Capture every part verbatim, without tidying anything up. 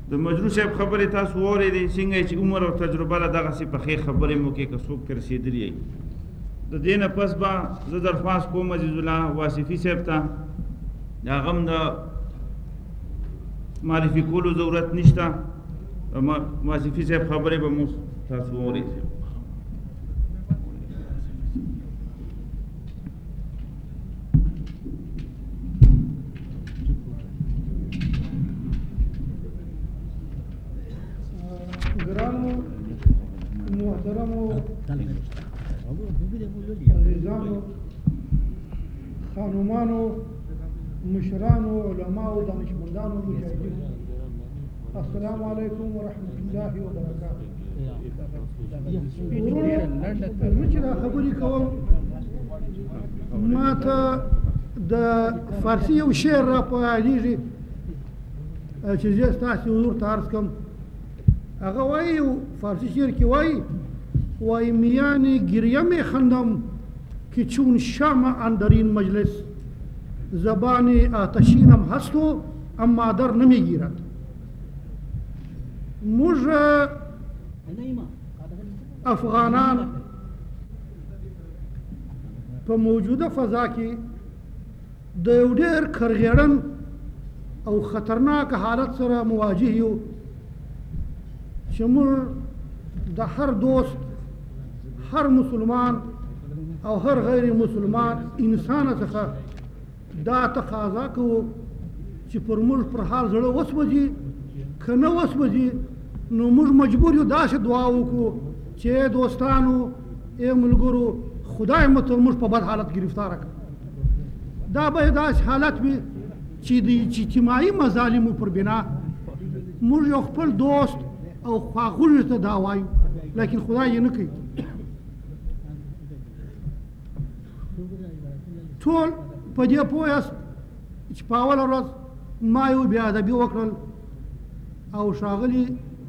د مجروح صاحب خبرې تاسو واورېدې څنګه چې عمر او تجربه له دغسې پخې خبرې مو کې که څوک پرې رسېدلي یي د دې نه پس به زه درخواست کوم عزیز الله واصفي صاحب ته د هغه هم د معرفي کولو ضرورت نشته واصفي صاحب خبرې به مو تاسو واورېدې محترمو عزیزانو خانمانو مشرانو علماء دانشمندانو مجاهدین السلام علیکم ورحمۃ اللہ وبرکاتہ ورونو چې دا خبرې کوم ما ته د فارسي یو شعر را په یادېږي چې زه ستاسې حضور ته عرض کړم هغه وایي فارسی شعر کې وایي وای میان گریم خندم که چون شمع اندر این مجلس زبان آتشینم هست و اما در نمیگیرد موږ افغانان په موجوده فضا کې د یو ډېر کرغېړن او خطرناک حالت سره مواجه یو چې موږ د هر دوست هر مسلمان او هر غیر مسلمان انسان څخه دا تقاضا کوو چې پر موږ پر حال زړه وسوځي که نه وسوځي نو موږ مجبور یو داسې دعا وکړو چې دوستانو ای ملګرو خدای مو تر موږ په بد حالت گرفتاره کړه دا به داسې حالت وي چې د اجتماعي مظالمو پر بنا موږ یو خپل دوست او خواخوږي ته دا وایو لیکن خدای یې نه کوي ټول په دې پوه یاست چې په اوله ورځ ما یو بې ادبي وکړل او ښاغلي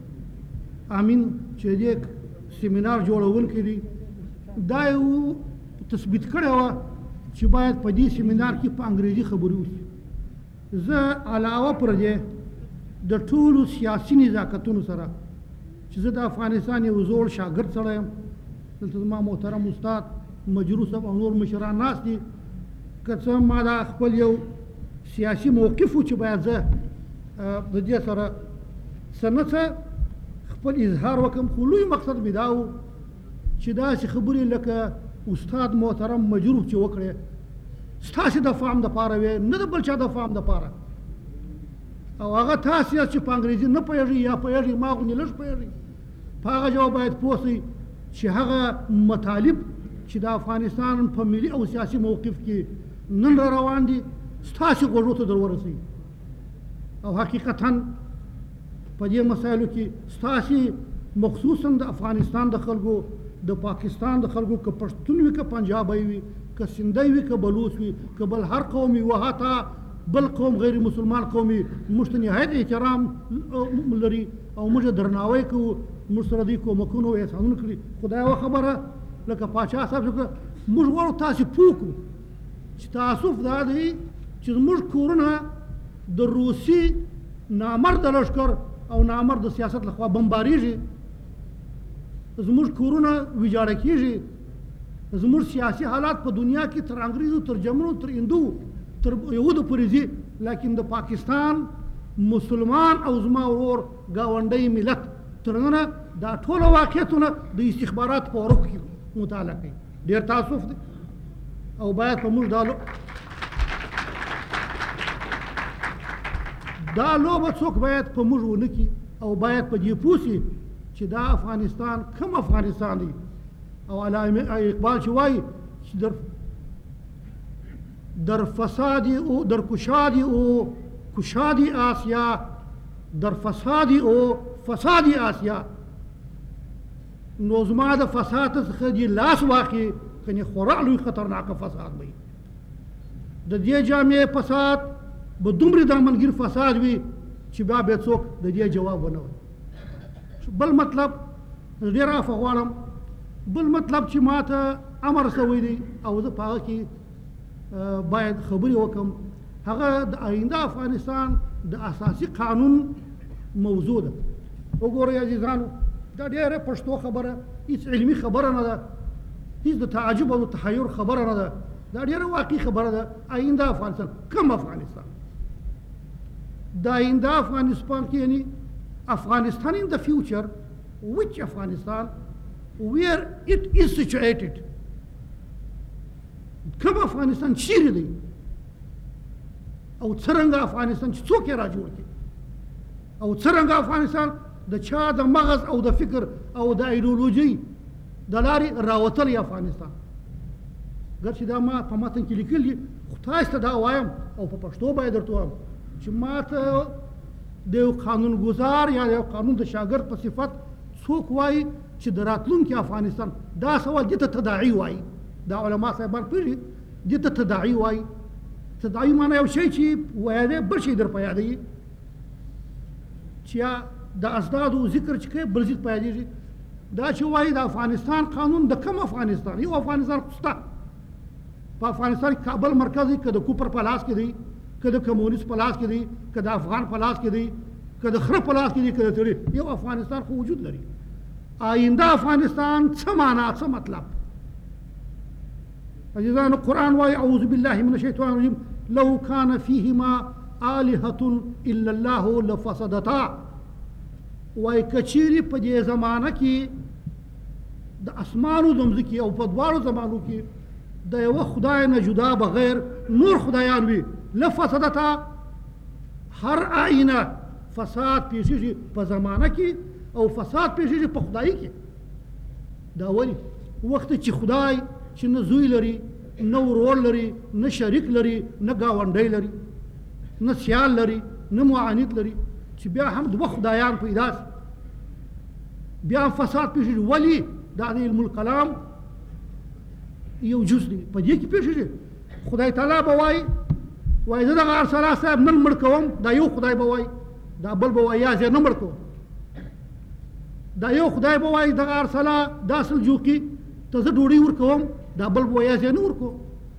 امین چې دې سیمینار جوړونکی دی دا یو تثبیت کړې وه چې باید په دې سیمینار کې په انګریزي خبرې وشي زه علاوه پر دې د ټولو سیاسي نزاکتونو سره چې زه د افغانستان یو زوړ شاګرد سړی یم دلته زما محترم استاد مجروح صاحب او نور مشران ناست دي که څه ما دا خپل یو سیاسي موقف و چې باید زه د دې سره څه نه څه خپل اظهار وکړم خو لوی مقصد مې دا و چې داسې خبرې لکه استاد محترم مجروح چې وکړې ستاسې د فهم دپاره وې نه د بل چا د فهم دپاره او هغه تاسې یاست چې په انګریزي نه پوهېږئ یا پوهېږئ ما غوندې لږ پوهېږئ په هغه جواب باید پوه شئ چې هغه مطالب چې د افغانستان په ملي او سیاسي موقف کې نن را روان دي ستاسې غوږو ته در ورسوي او حقیقتا په دې مسایلو کې ستاسې مخصوصا د افغانستان د خلکو د پاکستان د خلکو که پښتون وي که پنجابی وي که سندی وي که بلوچ وي که بل هر قوم وي وحتی بل قوم غیر مسلمان قومي موږ ته نهایت احترام لري او موږ درناوی کوو موږ سره دوی کومکونه او احسانونه کړي خو دا یوه خبره لکه پاچا صاحب چې موږ غواړو تاسې پوه کړو چې تاسف دا دی چې زموږ کورونه د روسي نامرده لښکر او نامرده سیاست لخوا بمبارېږي زموږ کورونه ویجاړه کېږي زموږ سیاسي حالات په دنیا کې تر انګریزو تر جمنو تر هندو تر یهودو پورې ځي لیکن د پاکستان مسلمان او زما ورور ګاونډی ملت تر ننه دا ټوله واقعیتونه د استخبارات په ورقو کې مطالعه کوي ډېر تاسف دی او باید په موږ دا دا لوبه څوک باید په موږ ونه کړي او باید په دې پوه شي چې دا افغانستان کوم افغانستان دی او علامه اقبال چې وایي چې در در فسادی او در کشادی او کشادی آسیا در فسادی او فسادی آسیا نو زما د فساد څخه دې لاس واخلي کنې خورا لوی خطرناکه فساد وي د دې جامع فساد به دومره دامنګیر فساد وي چې بیا به څوک د دې جواب ونه وایي بل مطلب ډېر عفو غواړم بل مطلب چې ما ته امر شوی دی او زه په هغه کې باید خبرې وکړم هغه د آینده افغانستان د اساسي قانون موضوع ده. وګورئ عزیزانو دا ډېره پښتو خبره هېڅ علمي خبره نه ده، هېڅ د تعجب او د تحیر خبره نه ده، دا ډېره واقعي خبره ده. آینده افغانستان کوم افغانستان؟ د آینده افغانستان کې یعنی افغانستان in the future, which Afghanistan, where it is situated. کوم افغانستان چیرې دی او څرنګه افغانستان چې څوک یې را جوړ کړي او څرنګه افغانستان د چا د مغز او د فکر او د ایډیولوژي د لارې راوتلی افغانستان. ګر چې دا ما په متن کې لیکل دي، خو تاسو ته دا وایم او په پښتو باید درته وایم چې ما ته د یو قانونګذار یا د یو قانون د شاګرد په صفت څوک وایي چې د راتلونکي افغانستان دا سوال دې ته تداعي وایي. دا علما صاحبان پوهېږي دې ته تداعي وایي. تداعي معنی یو شی چې وایي بل شی در په یادوي، چې یا د ازدادو ذکر چې کوي بل ځای په یادېږي. دا چې وایي د افغانستان قانون د کوم افغانستان؟ یو افغانستان خو شته په افغانستان کې کابل مرکز دی، که د کوپر په لاس کې دی، که د کمونیست په لاس کې دی، که د افغان په لاس کې دی، که د خره په لاس کې دی، که د تړي، یو افغانستان خو وجود لري. آینده افغانستان څه معنا، څه مطلب؟ عزیزانو قرآن وایي اعوذ بالله من الشیطان الرجیم لو کان فیهما آلهة الا الله لفسدتا. وایي که چیرې په دې زمانه کې د اسمانو د مځکې او په دواړو زمانو کې د یوه خدای نه جدا بغیر نور خدایان وي، لفسدتا، هر آینه فساد پیښیږي په زمانه کې او فساد پیښیږي په خدایي کې. دا ولې؟ وخت چې خدای چې نه زوی لري، نه ورور لري، نه شریک لري، نه ګاونډی لري، نه سیال لري، نه معاند لري، چې بیا هم دوه خدایان پیدا شي، بیا هم فساد پیښیږي. ولې؟ دا د علم الکلام یو جز دی، په دې کې پیښیږي. خدای تعالی به وایي وایي زه دغه ارسلا صاحب نن مړ کوم، دا یو خدای به وایي، دا بل به وایي یا زه نه مړ کوم. دا یو خدای به وایي دغه ارسلا دا سلجوقي ته زه ډوډۍ ورکوم، دا بل به وایي زه نه ورکوم.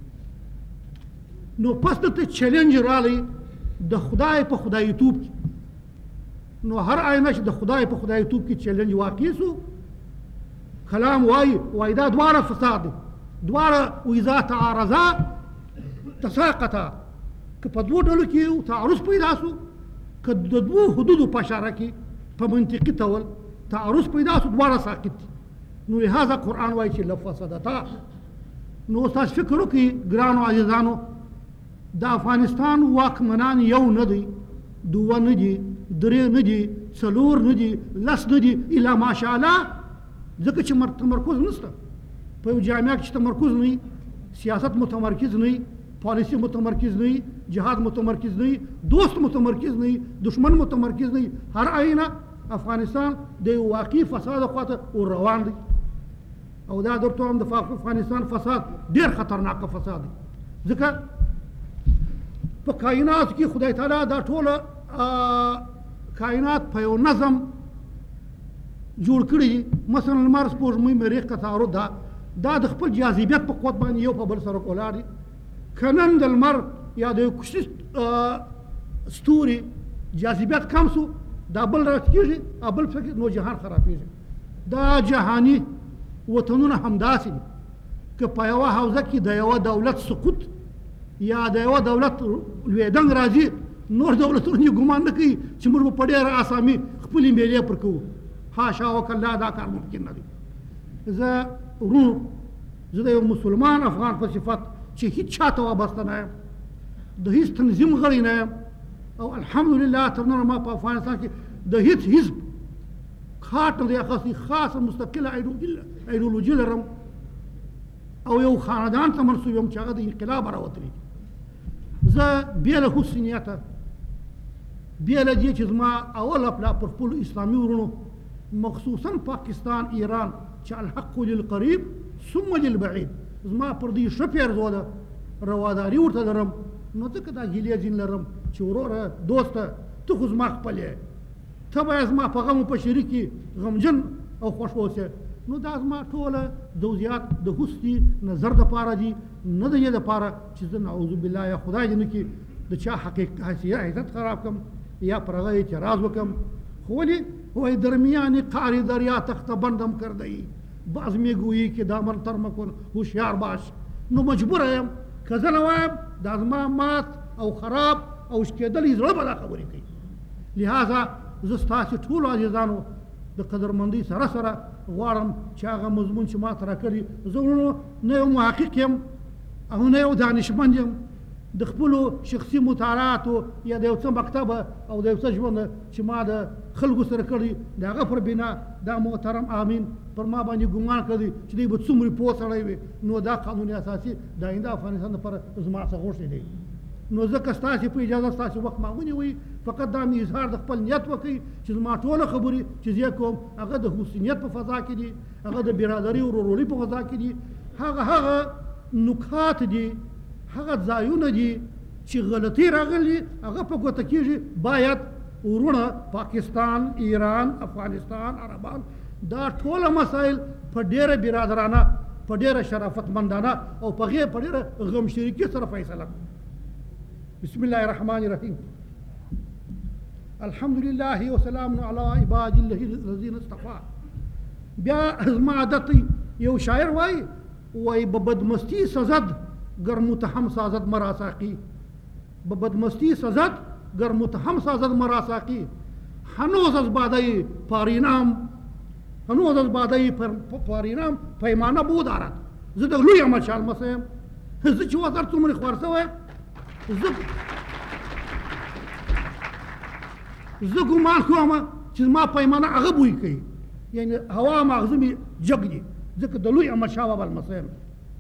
نو پس دلته چیلنج راغلی د خدای په خدایتوب کې. نو هر آینه چې د خدای په خدایتوب کې چیلنج واقع سو، کلام وایي وایي دا دواړه فساد دي، دواړه واذا تعارضا تساقطا. که په دوو ډلو کې تعارض پیدا سو، که د دوو حدودو په اشاره کې په منطقي ډول تعارض پیدا سو، دواړه ساقط دي. نو لهذا قرآن وایي چې لفسدتا. نو تاسو فکر وکړئ ګرانو عزیزانو، د افغانستان واکمنان یو نه دی، دوه نه دي، درې نه دي، څلور نه دي، لس نه دي، الا ماشاءالله، ځکه چې تمرکز نشته. په یو جامعه کې چې تمرکز نه وي، سیاست متمرکز نه وي، پالیسی متمرکز نه وي، جهاد متمرکز نه وي، دوست متمرکز نه وي، دشمن متمرکز نه وي، هر آینه افغانستان د یو واقعي فساد خواته ور روان دی. او دا درته هم د افغانستان فساد ډېر خطرناک فساد دی، ځکه په کائناتو کې خدای تعالی دا ټوله کائنات په یو نظم جوړ کړي دي. مثلا لمر، سپوږمۍ، مریخ، کتارو، دا دا د خپل جاذبیت په قوت باندې یو په بل سره ولاړ دي. که نن د لمر یا د یو کوچني ستوري جاذبیت کم سو، دا بل راټیټېږي، بل پکې نو جهان خرابېږي. دا جهاني وطنونه همداسې دي. که په یوه حوزه کې د یوه دولت سقوط یا د یوه دولت لوېدنګ راځي، نور دولتونه یې ګمان نه کوي چې موږ به په ډېره اسامي خپلې میلې پر کوو. حاشا وکلا، دا کار ممکن نه دی. زه ورونو، زه د یو مسلمان افغان په صفت چې هېڅ چاته وابسته نه یم، د هېڅ تنظیم غړی نه یم، او الحمدلله تر ننه ما په افغانستان کې د هېڅ حزب کارت نه دی اخیستی، خاصه مستقله ایډیولوژي لرم او یو خاندان ته منسوب یم چې هغه د انقلاب راوتلی. زه بې له حسن نیته، بې له دې چې زما اوله پلا پر خپلو اسلامي ورونو، مخصوصا پاکستان، ایران، چې الحق للقریب ثم للبعید، زما پر دې ښه پیرزو ده، رواداري ورته لرم. نو ځکه دا ګیلې ځین لرم چې وروره، دوسته، ته خو زما خپل یې، ته باید زما په غم او په شریک کې غمجن او خوښ اوسې. نو دا زما ټوله دوزیات د حسني نظر دپاره دي، نه د دې دپاره چې زه نعوذ بالله یا خدای دې نه کړي د چا حقیقت عزت خراب کړم یا پر هغه اعتراض وکړم خو ولې وایي درمیان قعر دریا تخته بندم کرده ای بعض میگویی که دامن تر مکن هوشیار باش. نو مجبوره یم که زه نه وایم دا زما مات او خراب او شکېدلي زړه به دا خبرې کوي. لہذا زه ستاسې ټولو عزیزانو د قدرمندۍ سره سره غواړم چې هغه مضمون چې ما ته راکړي، زه ورونو نه یو محقق یم او نه یو دانشمند یم، د خپلو شخصي مطالعاتو یا د یو څه مکتبه او د یو څه ژوند چې ما د خلکو سره کړي د هغه پر بنا دا محترم امین پر ما باندې ګمان کړی چې دی به څومره پوه سړی وي، نو دا قانون اساسي د آینده افغانستان لپاره زما څخه غوښتی دی. نو ځکه ستاسې په اجازه ستاسې وخت ما ونیوئ، فقط دا مې اظهار د خپل نیت وکړئ چې زما ټوله خبرې چې زه کوم هغه د حسنیت په فضا کې دي، هغه د برادري ورورولۍ په فضا کې دي، هغه هغه نکات دي، هغه ځایونه دي چې غلطي راغلي هغه په ګوته کېږي. باید ورونه پاکستان، ایران، افغانستان، عربان دا ټوله مسایل په ډېره برادرانه، په ډېره شرافتمندانه او په غیر په ډېره غم شریکي سره فیصله کړو. بسم الله الرحمن الرحیم. الحمد لله وسلام علی عباد الله الذین اصطفى. بیا زما عادت یو شاعر وای وای به بدمستی سزد گر متهم سازد مرا ساقی، به بدمستی سزد گر متهم سازد مرا ساقی. هنوز از باده پارینام هنوز از باده پارینام پیمانه بود دارد. زه د لوی احمد شاه لمسی یم، زه چې وزر څومره خوار شوی زه زه ګمان کوم چې زما پیمانه هغه بوی کوي، یعنی هوا ماغزه مې جګ دي، ځکه د لوی احمد شاه بابا لمسی یم.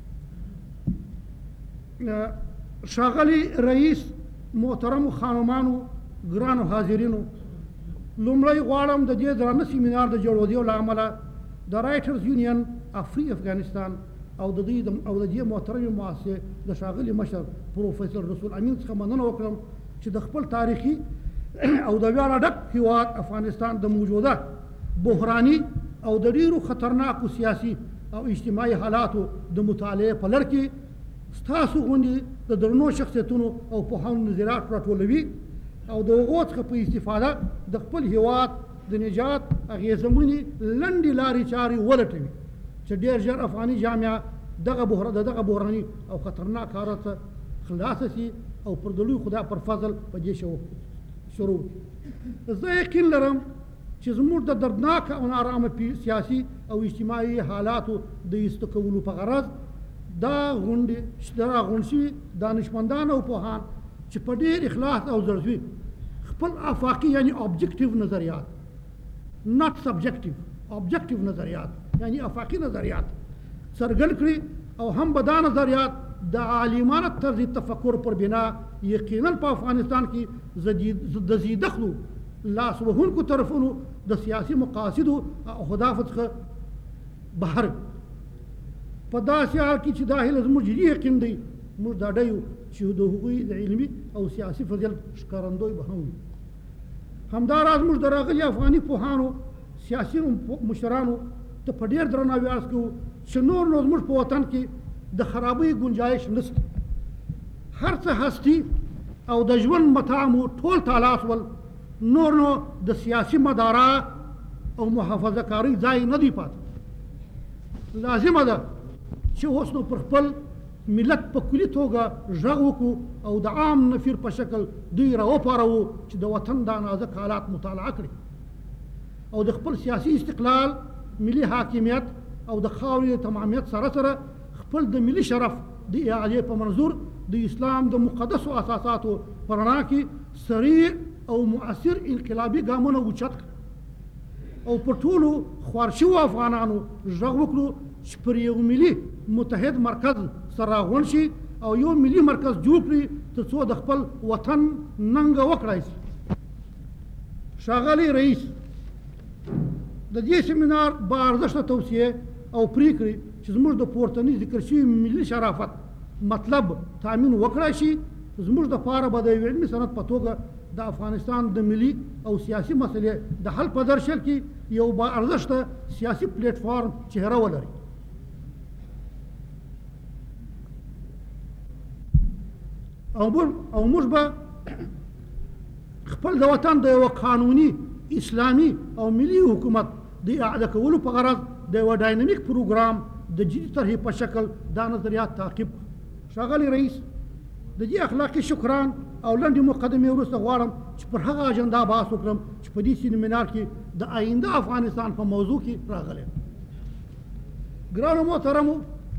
ښاغلي رئیس، محترمو خانمانو، ګرانو حاضرینو، لومړی غواړم د دې درانه سیمینار د جوړېدو له امله د رایټرز یونین اف فری افغانستان او د دې او د دې محترمې مؤسسې د ښاغلي مشر پروفیسر رسول امین څخه مننه وکړم چې د خپل تاریخي او د ویاړه ډک هېواد افغانستان د موجوده بحراني او د ډېرو خطرناکو سیاسي او اجتماعي حالاتو د مطالعې په لړ کې ستاسو غوندې د درنو شخصیتونو او پوهانو نظریات راټولوي او د هغو څخه په استفاده د خپل هېواد د نجات اغېزمنې لنډې لارې چارې ولټوي چې ډېر ژر افغاني جامعه دغه بحر د دغه بحراني او خطرناک حالت څخه خلاصه شي او پر د لوی خدای پر فضل په دې شروع کړي. زه یقین لرم چې زموږ د دردناک او نارامه سیاسي او اجتماعي حالاتو د ایسته کولو په غرض دا غونډې دا غونډ شوي دانشمندان او پوهان چې په ډېر اخلاص او زړه خپل افاقي یعنی اوبجیکټیو نظریات، ناٹ سبجیکټیو، اوبجیکټیو نظریات یعنی افاقي نظریات څرګند کړي او هم به دا نظریات د عالمانه طرز تفکر پر بنا یقینا په افغانستان کې د زیدخلو لاس وهونکو طرفونو د سیاسي مقاصدو او اهدافو څخه بهر په داسې حال کې چې دا هیله زموږ جدي یقین دی موږ ډاډه یو چې د هغوی د علمي او سیاسي فضیلت ښکارندوی به هم وي. همداراز موږ د راغلي افغاني پوهانو، سیاسي مشرانو ته په ډېر درناوي عرض کوو چې نور نو زموږ په وطن کې د خرابۍ ګنجایش نشته. هر څه هستي او د ژوند متاع مو ټول تالا شول، نور نو د سیاسي مدارا او محافظه کارۍ ځای نه دی پاتې. لازمه ده چې اوس نو پر خپل ملت په کلي توګه غږ وکړو او د عام نفیر په شکل دوی راوپاروو چې د وطن دا نازک حالات مطالعه کړي او د خپل سیاسي استقلال، ملي حاکمیت او د خاورې د تمامیت سره سره خپل د ملي شرف د اعادې په منظور د اسلام د مقدسو اساساتو په رڼا کې سریع او مؤثر انقلابي ګامونه اوچت کړي او په ټولو خوار شوو افغانانو غږ وکړو چې پر یو ملي متحد مرکز سره راغونډ شي او یو ملي مرکز جوړ کړي تر څو د خپل وطن ننګه وکړای شي. ښاغلی رئیس، د دې سیمینار با ارزښته توصیې او پریکړې چې زموږ د پورتني ذکر شوي ملي شرافت مطلب تامین وکړای شي زموږ دپاره به د یو علمي سند په توګه د افغانستان د ملي او سیاسي مسلې د حل په درشل کې یو با ارزښته سیاسي پلیټفارم چهره ولري. او موږ به خپل د وطن د یوه قانوني اسلامي او ملي حکومت د اعاده کولو په غرض د یو ډاینامیک پروګرام د جدي طرحې په شکل دا نظریات تعقیب. ښاغلی رئیس، د دې اخلاقي شکران او لنډې مقدمې وروسته غواړم چې پر هغه اجنډا بحث وکړم چې په دې سیمینار کې د آینده افغانستان په موضوع کې راغلی. ګرانو محترمو،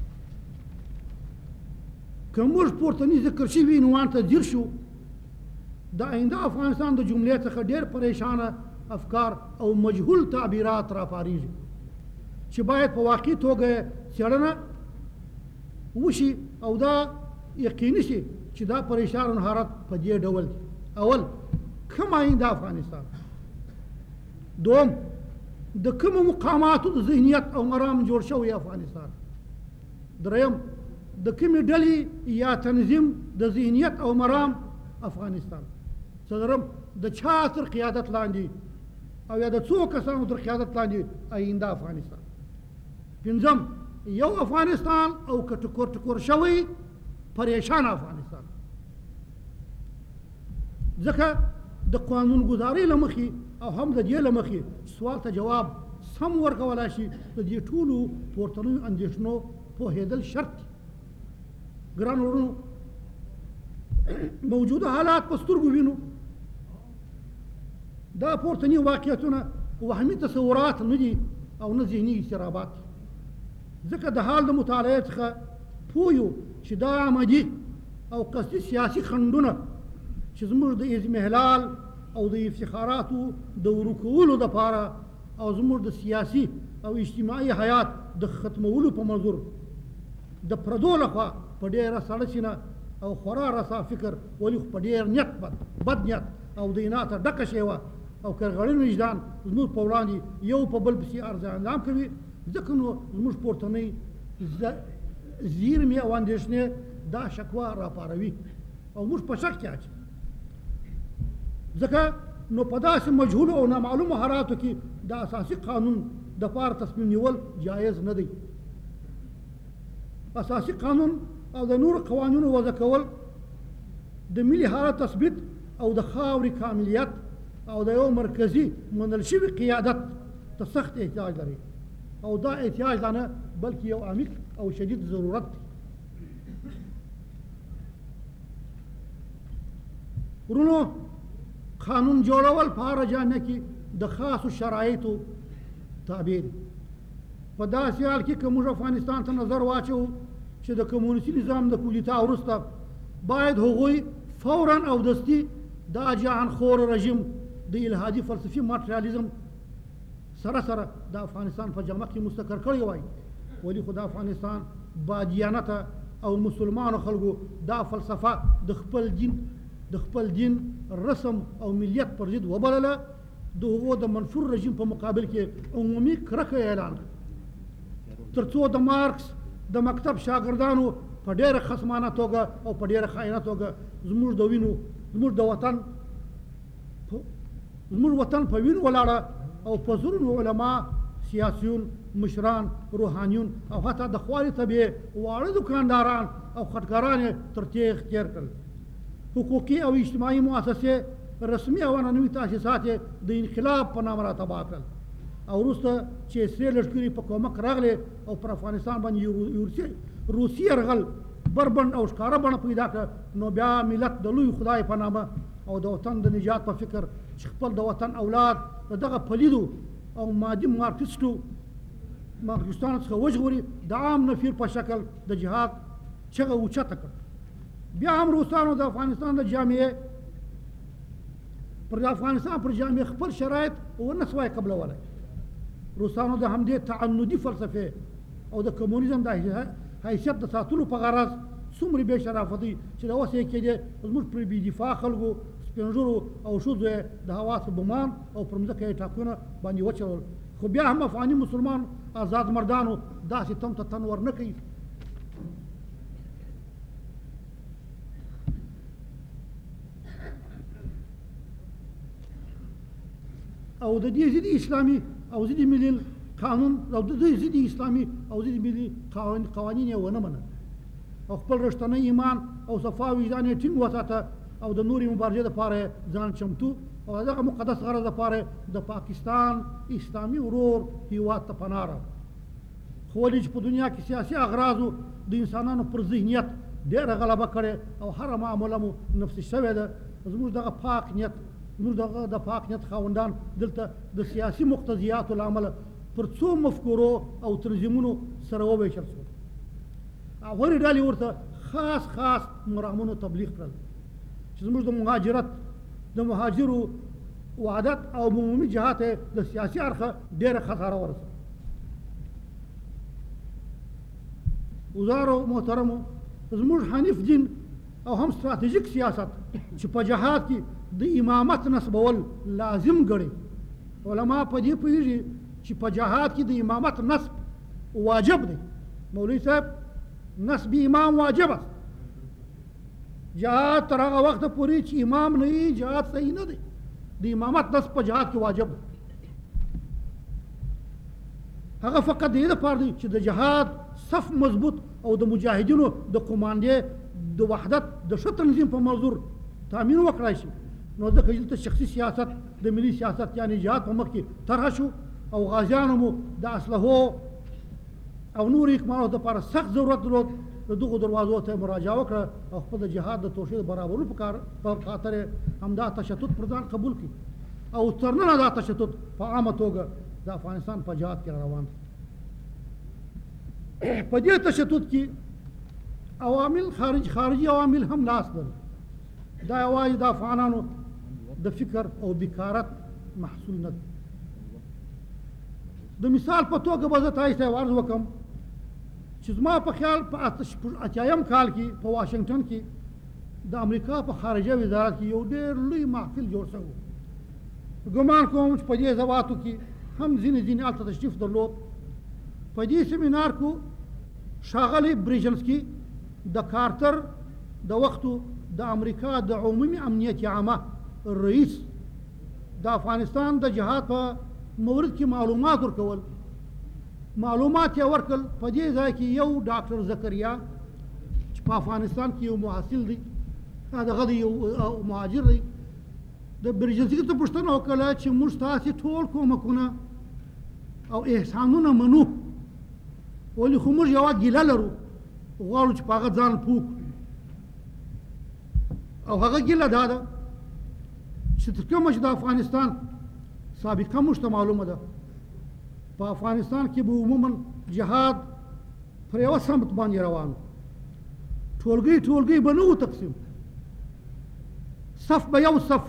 که موږ پورتني ذکر شوي عنوان ته ځیر شو، د آینده افغانستان د جملې څخه ډېر پریشانه افکار او مجهول تعبیرات راپارېږي چې باید په واقعي توګه څېړنه وشي او دا یقیني شي چې دا پریشان حالت په دې ډول دی. اول، کوم آینده افغانستان؟ دوم، د کومو مقاماتو د ذهنیت او مرام جوړ شوی افغانستان؟ دریم، د کومې ډلې یا تنظیم د ذهنیت او مرام افغانستان؟ څلورم، د چا تر قیادت لاندې او یا د څو کسانو تر قیادت لاندې آینده افغانستان؟ پنځم، یو افغانستان او که ټکور ټکور شوی پریشان افغانستان. ځکه د قانون ګذارۍ له مخې او هم د دې له مخې سوال ته جواب سم ورکولی شي، د دې ټولو پورتنیو اندېښنو پوهېدل شرط دي. ګرانو وروڼو، موجوده حالات په سترګو وینو. دا پورتني واقعیتونه وهمي تصورات نه دي او نه ذهني اضطرابات دي. ځکه د حال د مطالعې څخه پوه یو چې دا عمدي او قصدي سیاسي خنډونه چې زموږ د اضمحلال او د افتخاراتو د ورکولو دپاره او زموږ د سیاسي او اجتماعي حیات د ختمولو په منظور د پردو لخوا په ډېره سړه سینه او خورا رسا فکر ولې خو په ډېر نیت بد بد نیت او د اناته ډکه شیوه او کرغړین وجدان زموږ په وړاندې یو په بل پسې عرض اندام کوي. ځکه نو زموږ پورتنۍ زیرمې او اندېښنې دا شکوا راپاروي او موږ په شک کې اچوي. ځکه نو په داسې مجهولو او نامعلومو حالاتو کې د اساسي قانون دپاره تصمیم نیول جایز نه دی. اساسي قانون او د نورو قوانینو وضع کول د ملي حالت تثبیت او د خاورې کاملیت او د یو مرکزي منل شوي قیادت ته سخت احتیاج لري او دا احتیاج لا نه بلکې یو عمیق او شدید ضرورت دی. ورونو، قانون جوړول په هره جامعه کې د خاصو شرایطو تابع دي. په داسې حال کې که موږ افغانستان ته نظر واچوو چې د کمونیستي نظام د کودتا وروسته باید هغوی فوراً او دستي دا جهانخور رژیم د الحادي فلسفي ماتریالیزم سره سره د افغانستان په جامعه کې مستقر کړی وای، ولې خو د افغانستان بادیانته او مسلمانو خلکو دا فلسفه د خپل دین د خپل دین رسم او ملیت پر ضد وبلله، د هغو د منفور رژیم په مقابل کې عمومي کرکه اعلان کړه، تر څو د مارکس د مکتب شاګردانو په ډېره خصمانه توګه او په ډېره خاینه توګه زموږ د وینو زموږ د وطن زموږ وطن په وینو ولاړه او په زرونو علما، سیاسیون، مشران، روحانیون او حتی د خوارې طبیعې واړه دکانداران او خټګران یې تر تیغ تېر کړل. حقوقي او اجتماعي مؤسسې، رسمي او عنعنوي تاسیسات یې د انقلاب په نامه را تباه کړل او وروسته چې سرې لښکرې په کومک راغلې او پر افغانستان باندې روسي یرغل بربنډ او ښکاره بڼه پیدا کړه، نو بیا ملت د لوی خدای په نامه او د وطن د نجات په فکر چې خپل د وطن اولاد د دغه پلیدو او مادي مارکسټو مارکسټانو څخه وژغوري، د عام نفیر په شکل د جهاد چغه اوچته کړه. بیا هم روسانو د افغانستان د جامعې پر د افغانستان پر جامعې خپل شرایط ونه سوای قبلولی. روسانو د همدې تعنودي فلسفې او د کمونیزم د حیثیت د ساتلو په غرض څومره بې شرافتي چې د اوس یې کېدې زموږ پر بې دفاع خلکو، سپین ږیرو او ښځو یې د حواسو بمان او پر مځکه یې ټاپونه باندې وچلول. خو بیا هم افغاني مسلمان آزاد مردانو داسې تم ته تن ور نه کوي. او د دې ضد اسلامي او ضد ملي قانون او د دې ضد اسلامي او ضد ملي قوانین یې ونه منل او خپل رښتینی ایمان او صفا وجدان یې ټینګ وساته او د نورې مبارزې دپاره ځان چمتو او دغه مقدس غرض لپاره د پاکستان اسلامي ورور هیواد ته پناه راوړه. خو ولې چې په دنیا کې سیاسي اغراضو د انسانانو پر ذهنیت ډېره غلبه کړې او هره معامله مو نفسي شوې ده، زموږ دغه پاک نیت، زموږ دغه د پاک نیت خاوندان دلته د سیاسي مقتضیاتو له امله پر څو مفکورو او تنظیمونو سره وویشل شول. هغوی ډلې ورته خاص خاص مرامونو تبلیغ کړل چې زموږ د مهاجرت د مهاجرو وحدت او عمومي جهات یې د سیاسي اړخه ډېره خساره ورسوه. وزارو محترمو، زموږ حنیف دین او هم ستراتیژیک سیاست چې په جهاد کې د امامت نسبول لازم ګڼي. علما په دې پوهېږي چې په جهاد کې د امامت نسب واجب دی. مولوي صاحب، نسب امام واجب است. جهاد تر هغه وخته پورې چې امام نه وي جهاد صحیح نه دی. د امامت نسب په جهاد کې واجب دی. هغه فقط د دې لپاره دی چې د جهاد صف مضبوط او د مجاهدینو د قماندې د وحدت د ښه تنظیم په منظور تامین وکړای شي. نو ځکه دلته شخصي سیاست د ملي سیاست یعنی جهاد په مخ کې طرحه شو او غازیانو مو د اسلحو او نور اکمالاتو لپاره سخت ضرورت درلود. د دغو دروازو ته مراجعه وکړه او خپل د جهاد د توشې د برابرولو په کار په خاطر همدا تشدد پر ځان قبول کړي او تر ننه دا تشدد په عامه توګه د افغانستان په جهاد کې روان دی. په دې تشدد کې عوامل خارج خارجي عوامل هم لاس لري. دا یوازې د افغانانو د فکر او بکارت محصول نه دی. د مثال په توګه به زه تاسو ته عرض وکړم چې زما په خیال په اتیایم کال کې په واشنګټن کې د امریکا په خارجه وزارت کې یو ډېر لوی محفل جوړ شوی. ګمان کوم چې په دې ځواتو کې هم ځینې ځینې هلته تشریف درلود. په دې سیمینار کې ښاغلی بریژنسکي د کارتر د وختو د امریکا د عمومي امنیت عامه رئیس د افغانستان د جهاد په مورد کې معلومات ورکول. معلومات یې ورکړل. په دې ځای کې یو ډاکټر زکریا چې په افغانستان کې یو محصل دی، دغه دی یو مهاجر دی، د بریژنسکي ته پوښتنه وکړه چې موږ ستاسې ټول کومکونه او احسانونه منو، ولې خو موږ یوه ګیله لرو، غواړو چې په هغه ځان پوه کړو. او هغه ګیله دا ده چې تر کومه چې د افغانستان سابقه موږ ته معلومه ده، په افغانستان کې به عموما جهاد پر یوه سمت باندې روان و. ټولګۍ ټولګۍ به نه و تقسیم، صف به یو صف.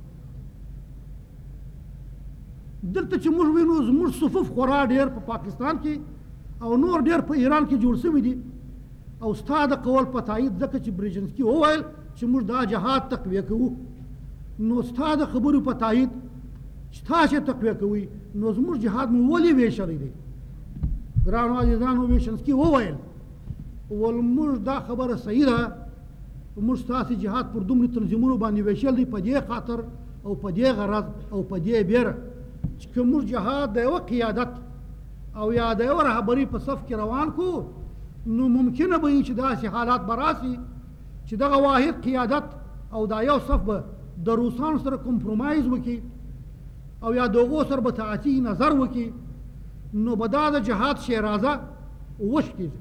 دلته چې موږ وینو زموږ صفوف خورا ډېر په پاکستان کې او نور ډېر په ایران کې جوړ شوي دي. او ستا د قول په تایید ځکه چې بریژنسکي وویل چې موږ دا جهاد تقویه کوو، نو ستا د خبرو په تایید چې تاسې تقویه کوئ نو زموږ جهاد مو ولې ویشلی دی؟ ګرانو عزیزانو، بریژنسکي وویل ول موږ دا خبره صحیح ده، موږ ستاسې جهاد پر دومره تنظیمونو باندې ویشل دی په دې خاطر او په دې غرض او په دې بیره چې که موږ جهاد د یوه قیادت او یا د یوه رهبري په صف کې روان کو نو ممکنه به وي چې داسې حالات به راسي چې دغه واحد قیادت او دا یو صف به د روسانو سره کمپرومایز وکړي او یا د هغو سره به تعاطي نظر وکړي، نو به دا د جهاد شیرازه وشکېږي.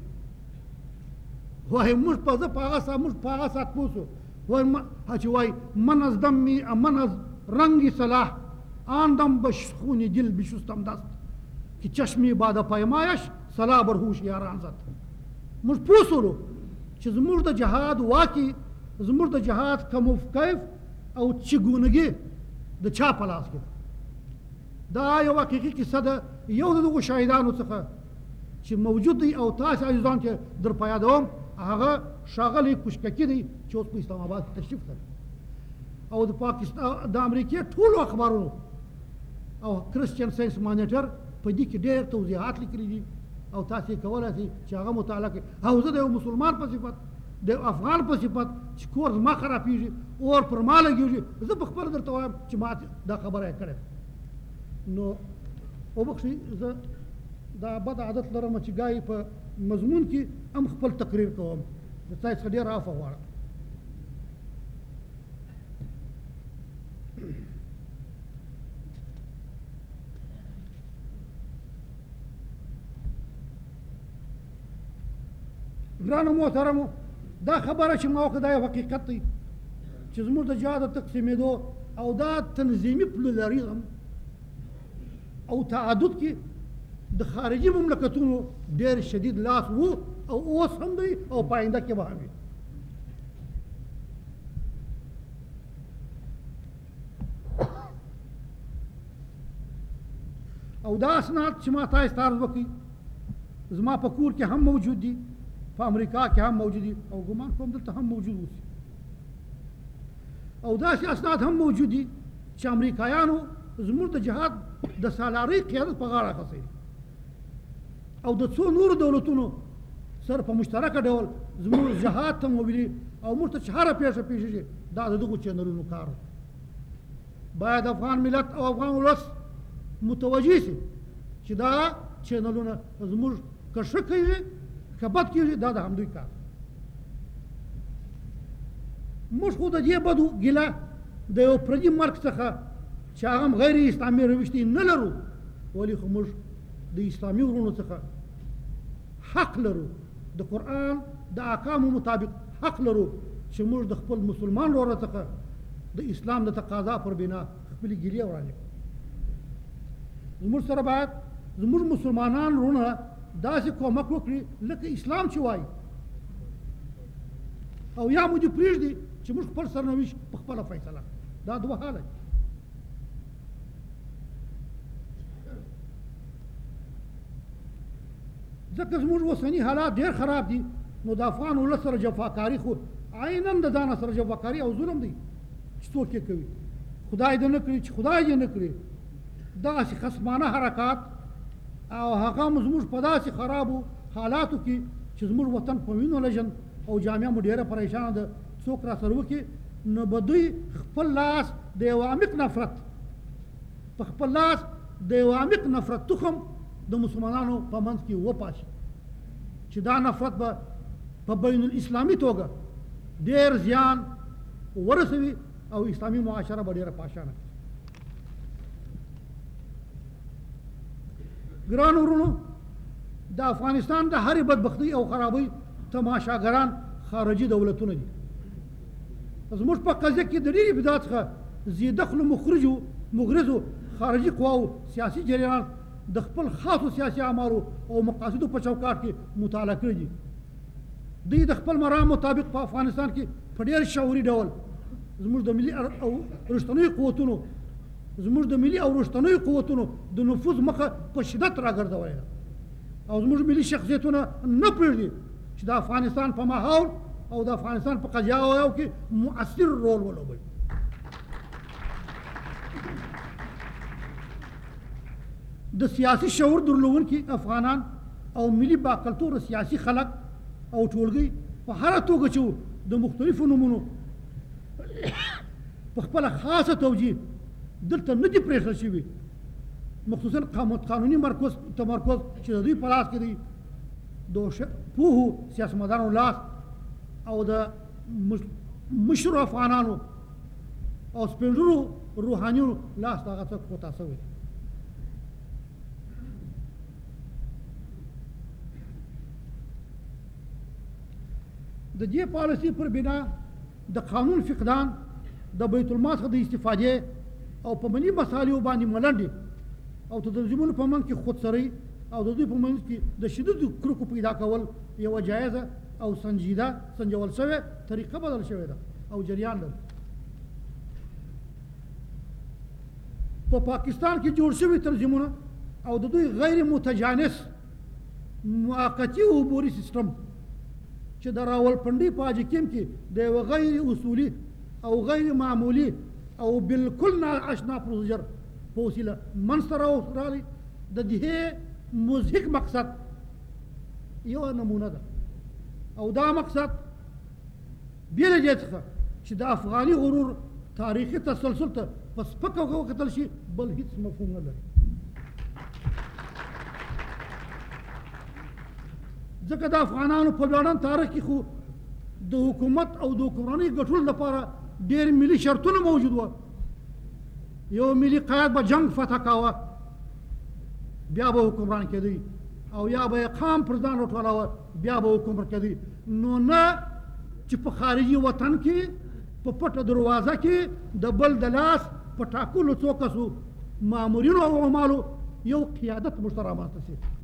وایي موږ په زه په هغه ساعت موږ په هغه ساعت پوه شو. وایي چې وایي من از دمی من از رنگی صلاح آن دم به خون دل بشستم دست که چشمی بعد پیمایش صلاح بر هوشیاران زد. موږ پوه شولو چې زموږ د جهاد واقع زموږ د جهاد کم کیف او چګونګي د چا په لاس کې. دا یو حقیقي کیسه ده یو د دغو شاهدانو څخه چې موجود دی او تاسو عزیزان چې در په یادوم هغه ښاغلی کوشککي دی چې اوس په اسلام آباد کې تشریف لري او د پاکستان د امریکې ټولو اخبارونو او کرسچن ساینس مانیټر په دې کې ډېر توضیحات لیکلي دي او تاسو یې کولی شئ چې هغه مطالعه کړئ. او زه د یو مسلمان په صفت د افغان په صفت چې کور زما خرابېږي اور پر ما لګېږي، زه په خپله درته وایم چې ما دا خبره یې کړې. نو وبخښئ، زه دا بد عادت لرم چې ګایي په مضمون کې هم خپل تقریر کوم. د تاسو څخه ډېره عفوه غواړم. ګرانو محترمو دا خبره چې ما وکړه دا یو حقیقت دی چې زموږ د جهاد د تقسیمېدو او دا تنظیمي پلورالیزم او تعدد کې د خارجي مملکتونو ډېر شدید لاس وو او اوس هم دی او پاینده کې به هم وي. او دا اسناد چې ما تاسو ته عرض وکړي زما په کور کې هم موجود دي، په امریکا کې هم موجود دي او ګمان کوم دلته هم موجود اوسي. او داسې اسناد هم موجود دي چې امریکایانو زموږ د جهاد د سالارۍ قیادت په غاړه اخیستی او د څو نورو دولتونو سره په مشترکه ډول زموږ جهاد ته موبلي او موږ ته چې هره پیښه پېښېږي دا د دغو چینلونو کار دی. باید افغان ملت او افغان ولس متوجه شي چې دا چینلونه زموږ که ښه کېږي که بد کېږي دا د همدوی کار. موږ خو د دې بدو ګیله د یو پردي مرګ څخه چې هغه هم غیر اسلامي روش دی نه لرو، ولې خو موږ د اسلامي وروڼو څخه حق لرو، د قرآن د احکامو مطابق حق لرو چې موږ د خپل مسلمان ورور څخه د اسلام د تقاضا پر بنا خپلې ګیلې وړاندې کړو. زموږ سره باید زموږ مسلمانان وروڼه داسې کومک وکړي لکه اسلام چې وایي، او یا مو دې پرېږدي چې موږ خپل سرنوشت په خپله فیصله. دا دوه حاله دي. ځکه زموږ اوسني حالات ډېر خراب دي، نو د افغان ولس سره جفاکاري خو عینا د ځانه سره جفاکاري او ظلم دی چې څوک یې کوي. خدای دې نه کړي چې خدای دې نه کړي داسې خصمانه حرکات او هغه مو زموږ په داسې خرابو حالاتو کې چې زموږ وطن په وینو لژند او جامعه مو ډېره پریشانه ده څوک را سره وکړي، نو به دوی خپل لاس د یو عمیق نفرت په خپل لاس د یو عمیق نفرت تخم د مسلمانانو په منځ کې وپاشي چې دا نفرت به په بین الاسلامي توګه ډېر زیان ورسوي او اسلامي معاشره به ډېره پاشانه کړي. ګرانو وروڼو، د افغانستان د هرې بدبختۍ او خرابۍ تماشاګران خارجي دولتونه دي. زموږ په قضیه کې د ډېرې ابتدا څخه ذي دخل مخرجو مغرضو خارجي قواو سیاسي جریانات د خپل خاصو سیاسي اعمالو او مقاصدو په چوکاټ کې مطالعه کړي دي. دوی د خپل مرام مطابق په افغانستان کې په ډېر شعوري ډول زموږ د ملي او رښتنیو قوتونو زموږ د ملي او رښتنیو قوتونو د نفوذ مخه په شدت راګرځولې ده او زموږ ملي شخصیتونه نه پرېږدي چې د افغانستان په ماحول او د افغانستان په قضیاو کې مؤثر رول ولوبوي. د سیاسي شعور درلودونکي افغانان او ملي باکلتوره سیاسي خلک او ټولګي په هره توګه چې د مختلفو نومونو په خپله خاصه توجیه دلته نه دي پرېښودل شوي، مخصوصا قانوني مرکز تمرکز چې د دوی په لاس کې دی د پوهو سیاستمدارانو لاس او د مشرو افغانانو او سپین ږیرو روحانیونو لاس ته هغه څه کوتا شوی دی. د دې پالیسي پر بنا د قانون فقدان د بیت المال څخه د استفادې او په ملي مسایلو باندې ملنډې او تنظیمونو په منځ کې خودسرۍ او د دوی په منځ کې د شدیدو کرکو پیدا کول یوه جایزه او سنجیده سنجول شوې طریقه بدل شوې ده او جریان لري. په پاکستان کې جوړ شوي تنظیمونه او د دوی غیر متجانس موقتي عبوري سیستم چې د راولپنډۍ په حاجکیم کې د یوه غیر اصولي او غیر معمولي او بالکل نااشنا پروسیجر په وسیله منځته راغلی د دې مضحک مقصد یوه نمونه ده او دا مقصد بې له دې څخه چې د افغاني غرور تاریخي تسلسل ته په سپکه وکتل شي بل هیڅ مفهوم نه لري. ځکه د افغانانو په ویاړن تاریخ کې خو د حکومت او د حکمرانۍ ګټلو لپاره ډېر ملي شرطونه موجود وه. یو ملي قایت به جنګ فتح کاوه بیا به حکمران کېدی او یا به یې قام پر ځان راټولاوه بیا به حکومت کېدی. نو نه چې په خارجي وطن کې په پټه دروازه کې د بل د لاس په ټاکلو څو کسو مامورینو او عمالو یو قیادت موږ ته راماته شي.